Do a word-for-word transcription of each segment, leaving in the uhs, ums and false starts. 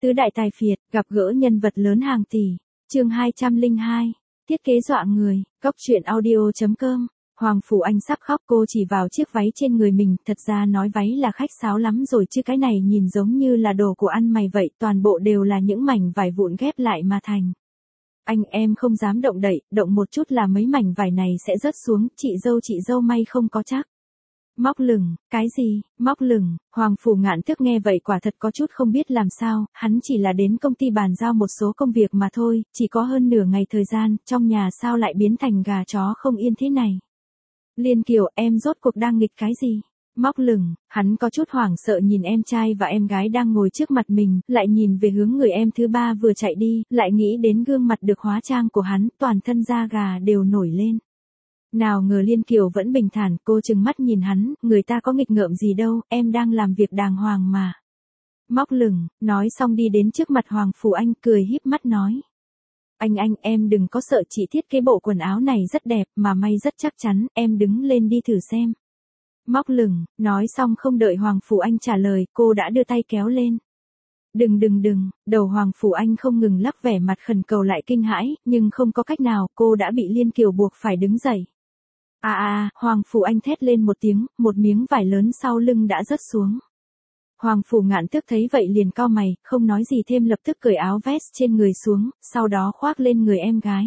Tứ đại tài phiệt, gặp gỡ nhân vật lớn hàng tỷ. Chương hai trăm lẻ hai. Thiết kế dọa người. Góc truyện audio chấm com. Hoàng Phủ Anh sắp khóc, cô chỉ vào chiếc váy trên người mình, thật ra nói váy là khách sáo lắm rồi chứ cái này nhìn giống như là đồ của ăn mày vậy, toàn bộ đều là những mảnh vải vụn ghép lại mà thành. Anh em không dám động đậy, động một chút là mấy mảnh vải này sẽ rớt xuống, chị dâu chị dâu may không có chắc. Móc lửng, cái gì, móc lửng, Hoàng Phủ Ngạn Tước nghe vậy quả thật có chút không biết làm sao, hắn chỉ là đến công ty bàn giao một số công việc mà thôi, chỉ có hơn nửa ngày thời gian, trong nhà sao lại biến thành gà chó không yên thế này. Liên Kiều, em rốt cuộc đang nghịch cái gì? Móc lửng, hắn có chút hoảng sợ nhìn em trai và em gái đang ngồi trước mặt mình, lại nhìn về hướng người em thứ ba vừa chạy đi, lại nghĩ đến gương mặt được hóa trang của hắn, toàn thân da gà đều nổi lên. Nào ngờ Liên Kiều vẫn bình thản, cô trừng mắt nhìn hắn, người ta có nghịch ngợm gì đâu, em đang làm việc đàng hoàng mà. Móc lửng, nói xong đi đến trước mặt Hoàng Phủ Anh, cười híp mắt nói. Anh anh, em đừng có sợ, chị thiết kế bộ quần áo này rất đẹp, mà may rất chắc chắn, em đứng lên đi thử xem. Móc lửng, nói xong không đợi Hoàng Phủ Anh trả lời, cô đã đưa tay kéo lên. Đừng đừng đừng, đầu Hoàng Phủ Anh không ngừng lắc vẻ mặt khẩn cầu lại kinh hãi, nhưng không có cách nào, cô đã bị Liên Kiều buộc phải đứng dậy. À à, Hoàng Phủ Anh thét lên một tiếng, một miếng vải lớn sau lưng đã rớt xuống. Hoàng Phủ Ngạn Tước thấy vậy liền cau mày, không nói gì thêm lập tức cởi áo vest trên người xuống, sau đó khoác lên người em gái.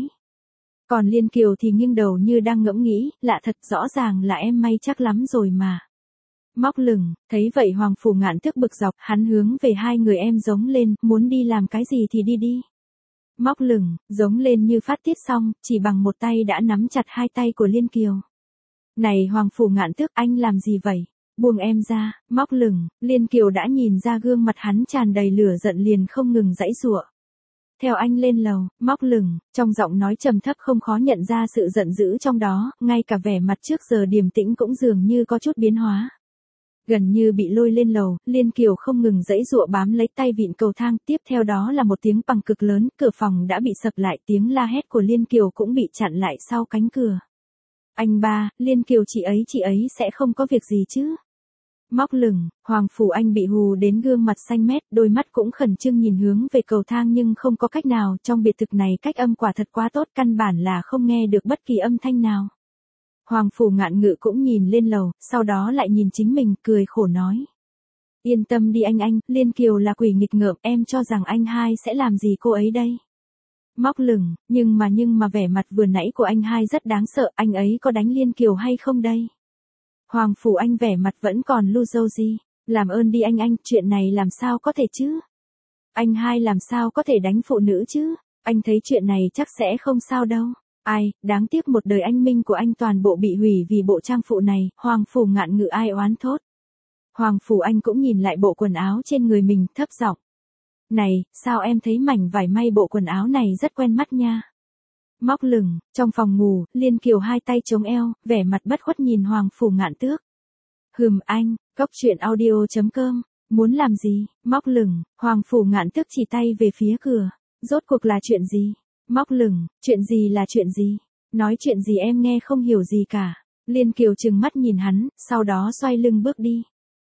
Còn Liên Kiều thì nghiêng đầu như đang ngẫm nghĩ, lạ thật, rõ ràng là em may chắc lắm rồi mà. Móc lửng, thấy vậy Hoàng Phủ Ngạn Tước bực dọc, hắn hướng về hai người em giống lên, muốn đi làm cái gì thì đi đi. Móc lửng, giống lên như phát tiết xong, chỉ bằng một tay đã nắm chặt hai tay của Liên Kiều. Này Hoàng Phủ Ngạn Tước, anh làm gì vậy? Buông em ra. Móc lửng, Liên Kiều đã nhìn ra gương mặt hắn tràn đầy lửa giận liền không ngừng giãy giụa. Theo anh lên lầu, móc lửng, trong giọng nói trầm thấp không khó nhận ra sự giận dữ trong đó, ngay cả vẻ mặt trước giờ điềm tĩnh cũng dường như có chút biến hóa. Gần như bị lôi lên lầu, Liên Kiều không ngừng giãy giụa bám lấy tay vịn cầu thang, tiếp theo đó là một tiếng bằng cực lớn, cửa phòng đã bị sập lại, tiếng la hét của Liên Kiều cũng bị chặn lại sau cánh cửa. Anh ba, Liên Kiều chị ấy chị ấy sẽ không có việc gì chứ? Móc lửng, Hoàng Phủ Anh bị hù đến gương mặt xanh mét, đôi mắt cũng khẩn trương nhìn hướng về cầu thang nhưng không có cách nào, trong biệt thự này cách âm quả thật quá tốt, căn bản là không nghe được bất kỳ âm thanh nào. Hoàng Phủ Ngạn Ngự cũng nhìn lên lầu, sau đó lại nhìn chính mình, cười khổ nói. Yên tâm đi anh anh, Liên Kiều là quỷ nghịch ngợm, em cho rằng anh hai sẽ làm gì cô ấy đây? Móc lửng, nhưng mà nhưng mà vẻ mặt vừa nãy của anh hai rất đáng sợ, anh ấy có đánh Liên Kiều hay không đây? Hoàng Phủ Anh vẻ mặt vẫn còn lu râu gì, làm ơn đi anh anh, chuyện này làm sao có thể chứ? Anh hai làm sao có thể đánh phụ nữ chứ? Anh thấy chuyện này chắc sẽ không sao đâu. Ai, đáng tiếc một đời anh minh của anh toàn bộ bị hủy vì bộ trang phụ này, Hoàng Phủ Ngạn Ngự ai oán thốt. Hoàng Phủ Anh cũng nhìn lại bộ quần áo trên người mình, thấp giọng. Này, sao em thấy mảnh vải may bộ quần áo này rất quen mắt nha. Móc lửng, trong phòng ngủ, Liên Kiều hai tay chống eo, vẻ mặt bất khuất nhìn Hoàng Phủ Ngạn Tước. Hừm anh, góc truyện audio chấm com, muốn làm gì? Móc lửng, Hoàng Phủ Ngạn Tước chỉ tay về phía cửa. Rốt cuộc là chuyện gì? Móc lửng, chuyện gì là chuyện gì? Nói chuyện gì em nghe không hiểu gì cả. Liên Kiều trừng mắt nhìn hắn, sau đó xoay lưng bước đi.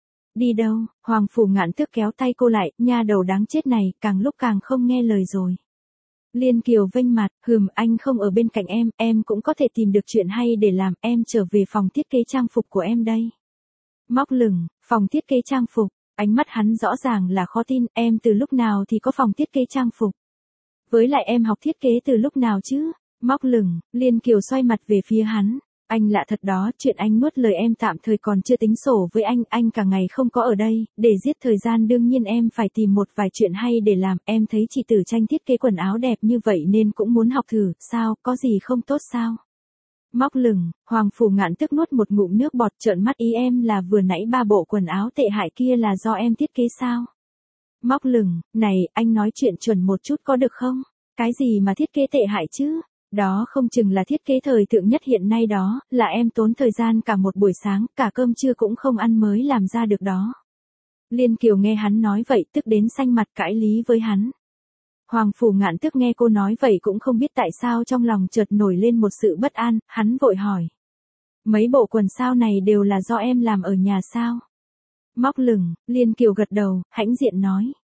Đi đâu? Hoàng Phủ Ngạn Tước kéo tay cô lại, nha đầu đáng chết này, càng lúc càng không nghe lời rồi. Liên Kiều vênh mặt, hừm anh không ở bên cạnh em, em cũng có thể tìm được chuyện hay để làm, em trở về phòng thiết kế trang phục của em đây. Móc lửng, phòng thiết kế trang phục, ánh mắt hắn rõ ràng là khó tin, em từ lúc nào thì có phòng thiết kế trang phục. Với lại em học thiết kế từ lúc nào chứ? Móc lửng, Liên Kiều xoay mặt về phía hắn. Anh lạ thật đó, chuyện anh nuốt lời em tạm thời còn chưa tính sổ với anh, anh cả ngày không có ở đây, để giết thời gian đương nhiên em phải tìm một vài chuyện hay để làm, em thấy chị Tử Tranh thiết kế quần áo đẹp như vậy nên cũng muốn học thử, sao, có gì không tốt sao? Móc lửng, Hoàng Phủ Ngạn Tước nuốt một ngụm nước bọt trợn mắt, ý em là vừa nãy ba bộ quần áo tệ hại kia là do em thiết kế sao? Móc lửng, này, anh nói chuyện chuẩn một chút có được không? Cái gì mà thiết kế tệ hại chứ? Đó không chừng là thiết kế thời thượng nhất hiện nay đó, là em tốn thời gian cả một buổi sáng, cả cơm trưa cũng không ăn mới làm ra được đó. Liên Kiều nghe hắn nói vậy tức đến xanh mặt cãi lý với hắn. Hoàng Phủ Ngạn Tước nghe cô nói vậy cũng không biết tại sao trong lòng chợt nổi lên một sự bất an, hắn vội hỏi. Mấy bộ quần sao này đều là do em làm ở nhà sao? Móc lửng, Liên Kiều gật đầu, hãnh diện nói.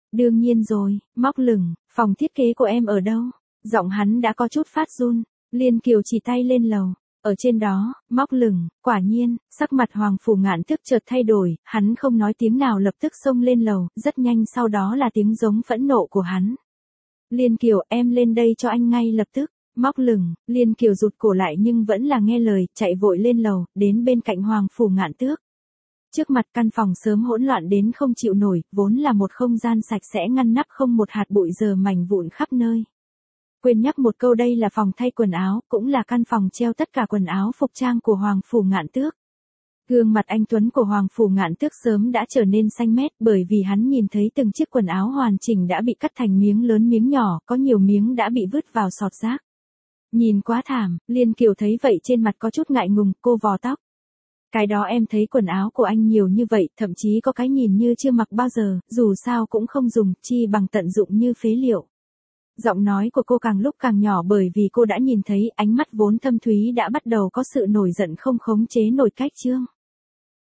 Đương nhiên rồi, móc lửng, phòng thiết kế của em ở đâu? Giọng hắn đã có chút phát run. Liên Kiều chỉ tay lên lầu. Ở trên đó, móc lửng, quả nhiên, sắc mặt Hoàng Phủ Ngạn Tước chợt thay đổi, hắn không nói tiếng nào lập tức xông lên lầu, rất nhanh sau đó là tiếng giống phẫn nộ của hắn. Liên Kiều, em lên đây cho anh ngay lập tức. Móc lửng, Liên Kiều rụt cổ lại nhưng vẫn là nghe lời, chạy vội lên lầu, đến bên cạnh Hoàng Phủ Ngạn Tước. Trước mặt căn phòng sớm hỗn loạn đến không chịu nổi, vốn là một không gian sạch sẽ ngăn nắp không một hạt bụi giờ mảnh vụn khắp nơi. Quên nhắc một câu, đây là phòng thay quần áo, cũng là căn phòng treo tất cả quần áo phục trang của Hoàng Phủ Ngạn Tước. Gương mặt anh tuấn của Hoàng Phủ Ngạn Tước sớm đã trở nên xanh mét bởi vì hắn nhìn thấy từng chiếc quần áo hoàn chỉnh đã bị cắt thành miếng lớn miếng nhỏ, có nhiều miếng đã bị vứt vào sọt rác. Nhìn quá thảm, Liên Kiều thấy vậy trên mặt có chút ngại ngùng, cô vò tóc. Cái đó em thấy quần áo của anh nhiều như vậy, thậm chí có cái nhìn như chưa mặc bao giờ, dù sao cũng không dùng, chi bằng tận dụng như phế liệu. Giọng nói của cô càng lúc càng nhỏ bởi vì cô đã nhìn thấy ánh mắt vốn thâm thúy đã bắt đầu có sự nổi giận không khống chế nổi cách trương.